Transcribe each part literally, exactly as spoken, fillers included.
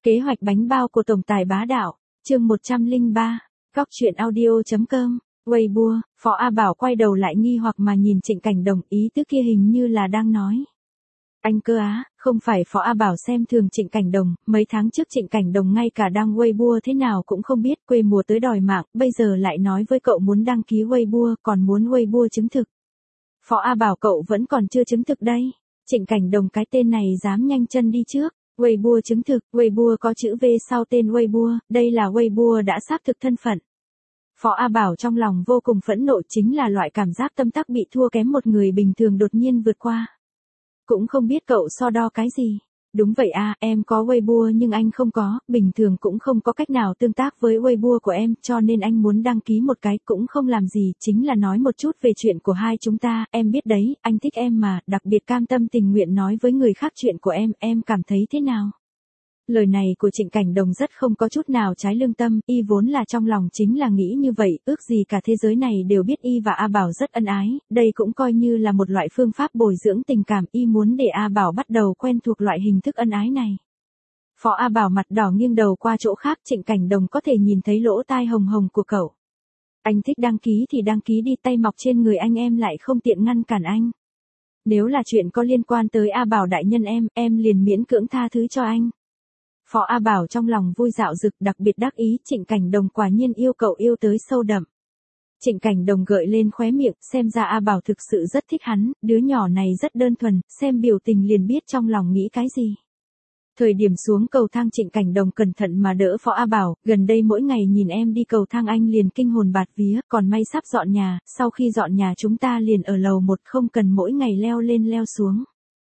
Kế hoạch bánh bao của tổng tài bá đạo, chương một trăm lẻ ba, góc truyện audio.com, Weibo, Phó A Bảo quay đầu lại nghi hoặc mà nhìn Trịnh Cảnh Đồng, ý tứ kia hình như là đang nói. Anh cơ á, không phải Phó A Bảo xem thường Trịnh Cảnh Đồng, mấy tháng trước Trịnh Cảnh Đồng ngay cả đăng Weibo thế nào cũng không biết, quê mùa tới đòi mạng, bây giờ lại nói với cậu muốn đăng ký Weibo, còn muốn Weibo chứng thực. Phó A Bảo cậu vẫn còn chưa chứng thực đây. Trịnh Cảnh Đồng cái tên này dám nhanh chân đi trước. Weibo chứng thực, Weibo có chữ V sau tên Weibo, đây là Weibo đã xác thực thân phận. Phó A Bảo trong lòng vô cùng phẫn nộ, chính là loại cảm giác tâm tắc bị thua kém một người bình thường đột nhiên vượt qua. Cũng không biết cậu so đo cái gì. Đúng vậy à, em có Weibo nhưng anh không có, bình thường cũng không có cách nào tương tác với Weibo của em, cho nên anh muốn đăng ký một cái, cũng không làm gì, chính là nói một chút về chuyện của hai chúng ta, em biết đấy, anh thích em mà, đặc biệt cam tâm tình nguyện nói với người khác chuyện của em, em cảm thấy thế nào? Lời này của Trịnh Cảnh Đồng rất không có chút nào trái lương tâm, y vốn là trong lòng chính là nghĩ như vậy, ước gì cả thế giới này đều biết y và A Bảo rất ân ái, đây cũng coi như là một loại phương pháp bồi dưỡng tình cảm, y muốn để A Bảo bắt đầu quen thuộc loại hình thức ân ái này. Phó A Bảo mặt đỏ nghiêng đầu qua chỗ khác, Trịnh Cảnh Đồng có thể nhìn thấy lỗ tai hồng hồng của cậu. Anh thích đăng ký thì đăng ký đi, tay mọc trên người anh em lại không tiện ngăn cản anh. Nếu là chuyện có liên quan tới A Bảo đại nhân em, em liền miễn cưỡng tha thứ cho anh. Phó A Bảo trong lòng vui dạo dực, đặc biệt đắc ý, Trịnh Cảnh Đồng quả nhiên yêu cậu yêu tới sâu đậm. Trịnh Cảnh Đồng gợi lên khóe miệng, xem ra A Bảo thực sự rất thích hắn, đứa nhỏ này rất đơn thuần, xem biểu tình liền biết trong lòng nghĩ cái gì. Thời điểm xuống cầu thang Trịnh Cảnh Đồng cẩn thận mà đỡ Phó A Bảo, gần đây mỗi ngày nhìn em đi cầu thang anh liền kinh hồn bạt vía, còn may sắp dọn nhà, sau khi dọn nhà chúng ta liền ở lầu một, không cần mỗi ngày leo lên leo xuống.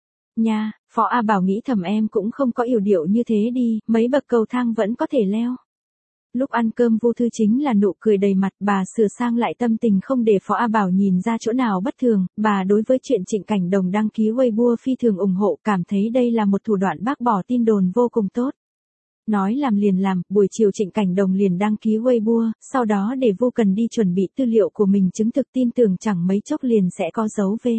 Nha, Phó A Bảo nghĩ thầm em cũng không có yểu điệu như thế đi, mấy bậc cầu thang vẫn có thể leo. Lúc ăn cơm Vu Thư chính là nụ cười đầy mặt, bà sửa sang lại tâm tình không để Phó A Bảo nhìn ra chỗ nào bất thường, bà đối với chuyện Trịnh Cảnh Đồng đăng ký Weibo phi thường ủng hộ, cảm thấy đây là một thủ đoạn bác bỏ tin đồn vô cùng tốt. Nói làm liền làm, buổi chiều Trịnh Cảnh Đồng liền đăng ký Weibo, sau đó để Vu Cần đi chuẩn bị tư liệu của mình chứng thực, tin tưởng chẳng mấy chốc liền sẽ có dấu V.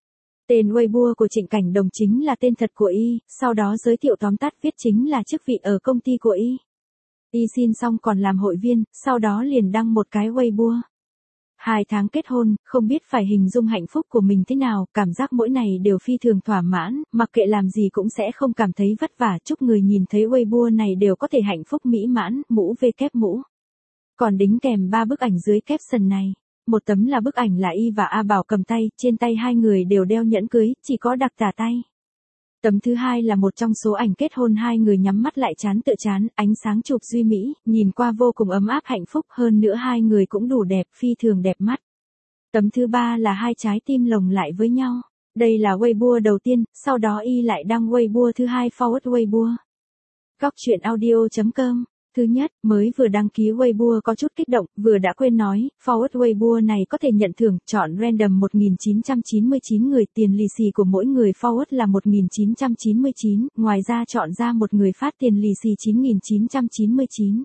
Tên Weibo của Trịnh Cảnh Đồng chính là tên thật của y, sau đó giới thiệu tóm tắt viết chính là chức vị ở công ty của y. Y xin xong còn làm hội viên, sau đó liền đăng một cái Weibo. Hai tháng kết hôn, không biết phải hình dung hạnh phúc của mình thế nào, cảm giác mỗi ngày đều phi thường thỏa mãn, mặc kệ làm gì cũng sẽ không cảm thấy vất vả, chúc người nhìn thấy Weibo này đều có thể hạnh phúc mỹ mãn, mũ V kép mũ. Còn đính kèm ba bức ảnh dưới caption này. Một tấm là bức ảnh là y và A Bảo cầm tay, trên tay hai người đều đeo nhẫn cưới, chỉ có đặc tả tay. Tấm thứ hai là một trong số ảnh kết hôn, hai người nhắm mắt lại chán tựa chán, ánh sáng chụp duy mỹ, nhìn qua vô cùng ấm áp hạnh phúc, hơn nữa hai người cũng đủ đẹp, phi thường đẹp mắt. Tấm thứ ba là hai trái tim lồng lại với nhau. Đây là Weibo đầu tiên, sau đó y lại đăng Weibo thứ hai forward Weibo. Góc truyện audio.com. Thứ nhất, mới vừa đăng ký Weibo có chút kích động, vừa đã quên nói, forward Weibo này có thể nhận thưởng, chọn random một nghìn chín trăm chín mươi chín người, tiền lì xì của mỗi người forward là một nghìn chín trăm chín mươi chín, ngoài ra chọn ra một người phát tiền lì xì chín nghìn chín trăm chín mươi chín.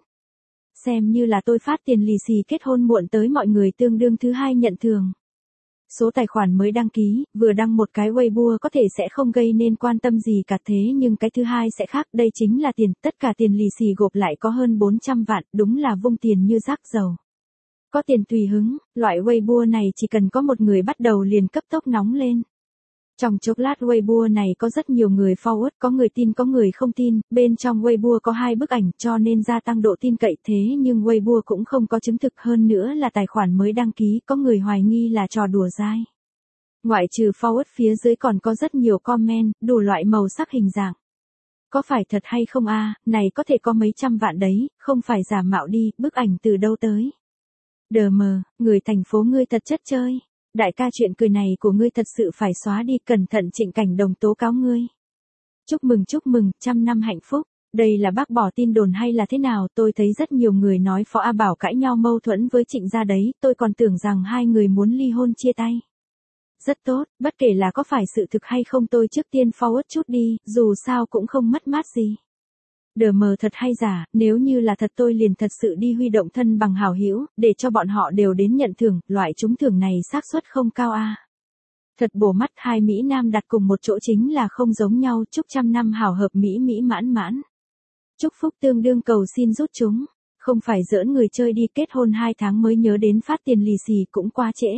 Xem như là tôi phát tiền lì xì kết hôn muộn tới mọi người, tương đương thứ hai nhận thưởng. Số tài khoản mới đăng ký, vừa đăng một cái Weibo có thể sẽ không gây nên quan tâm gì cả, thế nhưng cái thứ hai sẽ khác, đây chính là tiền, tất cả tiền lì xì gộp lại có hơn bốn trăm vạn, đúng là vung tiền như rác dầu. Có tiền tùy hứng, loại Weibo này chỉ cần có một người bắt đầu liền cấp tốc nóng lên. Trong chốc lát Weibo này có rất nhiều người forward, có người tin có người không tin, bên trong Weibo có hai bức ảnh cho nên gia tăng độ tin cậy, thế nhưng Weibo cũng không có chứng thực, hơn nữa là tài khoản mới đăng ký, có người hoài nghi là trò đùa dai. Ngoại trừ forward phía dưới còn có rất nhiều comment, đủ loại màu sắc hình dạng. Có phải thật hay không a, này có thể có mấy trăm vạn đấy, không phải giả mạo đi, bức ảnh từ đâu tới. Đờ mờ, người thành phố ngươi thật chất chơi. Đại ca chuyện cười này của ngươi thật sự phải xóa đi, cẩn thận Trịnh Cảnh Đồng tố cáo ngươi. Chúc mừng chúc mừng, trăm năm hạnh phúc. Đây là bác bỏ tin đồn hay là thế nào, tôi thấy rất nhiều người nói Phó A Bảo cãi nhau mâu thuẫn với Trịnh gia đấy, tôi còn tưởng rằng hai người muốn ly hôn chia tay. Rất tốt, bất kể là có phải sự thực hay không tôi trước tiên forward chút đi, dù sao cũng không mất mát gì. Đờ mờ thật hay giả, nếu như là thật tôi liền thật sự đi huy động thân bằng hảo hữu, để cho bọn họ đều đến nhận thưởng, loại trúng thưởng này xác suất không cao a. Thật bổ mắt, hai Mỹ Nam đặt cùng một chỗ chính là không giống nhau, chúc trăm năm hảo hợp Mỹ Mỹ mãn mãn. Chúc phúc tương đương cầu xin rút chúng. Không phải giỡn người chơi đi, kết hôn hai tháng mới nhớ đến phát tiền lì xì cũng quá trễ.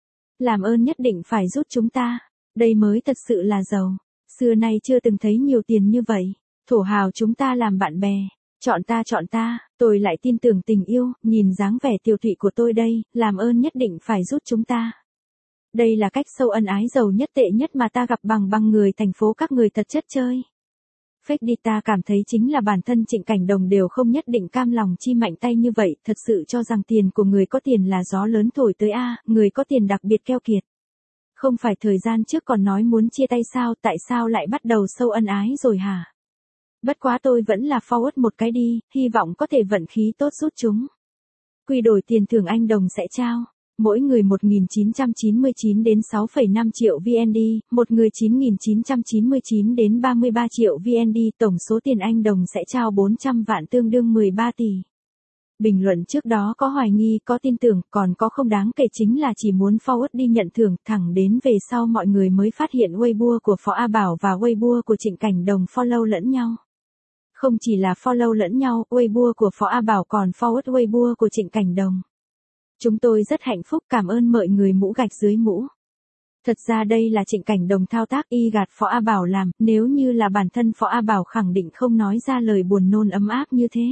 Làm ơn nhất định phải rút chúng ta. Đây mới thật sự là giàu. Xưa nay chưa từng thấy nhiều tiền như vậy. Thổ hào chúng ta làm bạn bè. Chọn ta chọn ta, tôi lại tin tưởng tình yêu, nhìn dáng vẻ tiều tụy của tôi đây, làm ơn nhất định phải rút chúng ta. Đây là cách sâu ân ái giàu nhất tệ nhất mà ta gặp bằng bằng người thành phố các người thật chất chơi. Fake đi, ta cảm thấy chính là bản thân Trịnh Cảnh Đồng đều không nhất định cam lòng chi mạnh tay như vậy, thật sự cho rằng tiền của người có tiền là gió lớn thổi tới a, người có tiền đặc biệt keo kiệt. Không phải thời gian trước còn nói muốn chia tay sao, tại sao lại bắt đầu sâu ân ái rồi hả? Bất quá tôi vẫn là forward một cái đi, hy vọng có thể vận khí tốt rút chúng. Quy đổi tiền thưởng anh Đồng sẽ trao. Mỗi người một nghìn chín trăm chín mươi chín đến sáu phẩy năm triệu vê en đê, một người chín nghìn chín trăm chín mươi chín đến ba mươi ba triệu vê en đê, tổng số tiền anh Đồng sẽ trao bốn trăm vạn tương đương mười ba tỷ. Bình luận trước đó có hoài nghi, có tin tưởng, còn có không đáng kể chính là chỉ muốn forward đi nhận thưởng, thẳng đến về sau mọi người mới phát hiện Weibo của Phó A Bảo và Weibo của Trịnh Cảnh Đồng follow lẫn nhau. Không chỉ là follow lẫn nhau, Weibo của Phó A Bảo còn forward Weibo của Trịnh Cảnh Đồng. Chúng tôi rất hạnh phúc, cảm ơn mọi người mũ gạch dưới mũ. Thật ra đây là Trịnh Cảnh Đồng thao tác y gạt Phó A Bảo làm, nếu như là bản thân Phó A Bảo khẳng định không nói ra lời buồn nôn ấm áp như thế.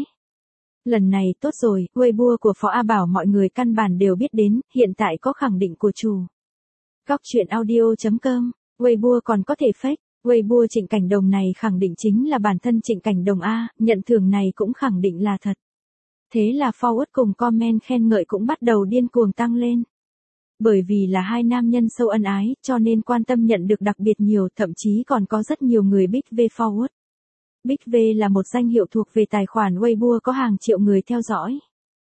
Lần này tốt rồi, Weibo của Phó A Bảo mọi người căn bản đều biết đến, hiện tại có khẳng định của chủ. Góc truyện audio chấm com, Weibo còn có thể fake. Weibo Trịnh Cảnh Đồng này khẳng định chính là bản thân Trịnh Cảnh Đồng A, nhận thưởng này cũng khẳng định là thật. Thế là forward cùng comment khen ngợi cũng bắt đầu điên cuồng tăng lên. Bởi vì là hai nam nhân sâu ân ái, cho nên quan tâm nhận được đặc biệt nhiều, thậm chí còn có rất nhiều người Big V forward. Big V là một danh hiệu thuộc về tài khoản Weibo có hàng triệu người theo dõi.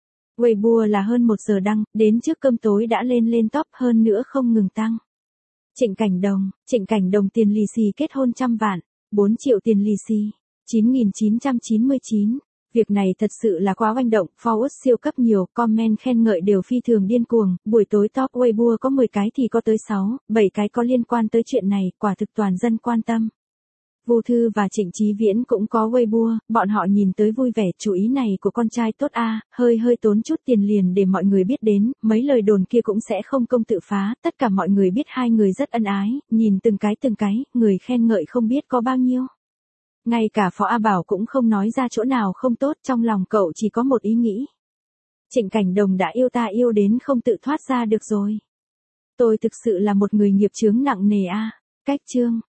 Weibo là hơn một giờ đăng, đến trước cơm tối đã lên lên top, hơn nữa không ngừng tăng. Trịnh Cảnh Đồng, Trịnh Cảnh Đồng tiền lì xì kết hôn trăm vạn, bốn triệu tiền lì xì, chín nghìn chín trăm chín mươi chín. Việc này thật sự là quá oanh động, forward siêu cấp nhiều, comment khen ngợi đều phi thường điên cuồng, buổi tối top Weibo có mười cái thì có tới sáu, bảy cái có liên quan tới chuyện này, quả thực toàn dân quan tâm. Vu Thư và Trịnh Chí Viễn cũng có Weibo, bọn họ nhìn tới vui vẻ, chú ý này của con trai tốt a, hơi hơi tốn chút tiền liền để mọi người biết đến, mấy lời đồn kia cũng sẽ không công tự phá, tất cả mọi người biết hai người rất ân ái, nhìn từng cái từng cái, người khen ngợi không biết có bao nhiêu. Ngay cả Phó A Bảo cũng không nói ra chỗ nào không tốt, trong lòng cậu chỉ có một ý nghĩ. Trịnh Cảnh Đồng đã yêu ta yêu đến không tự thoát ra được rồi. Tôi thực sự là một người nghiệp chướng nặng nề a. Cách chương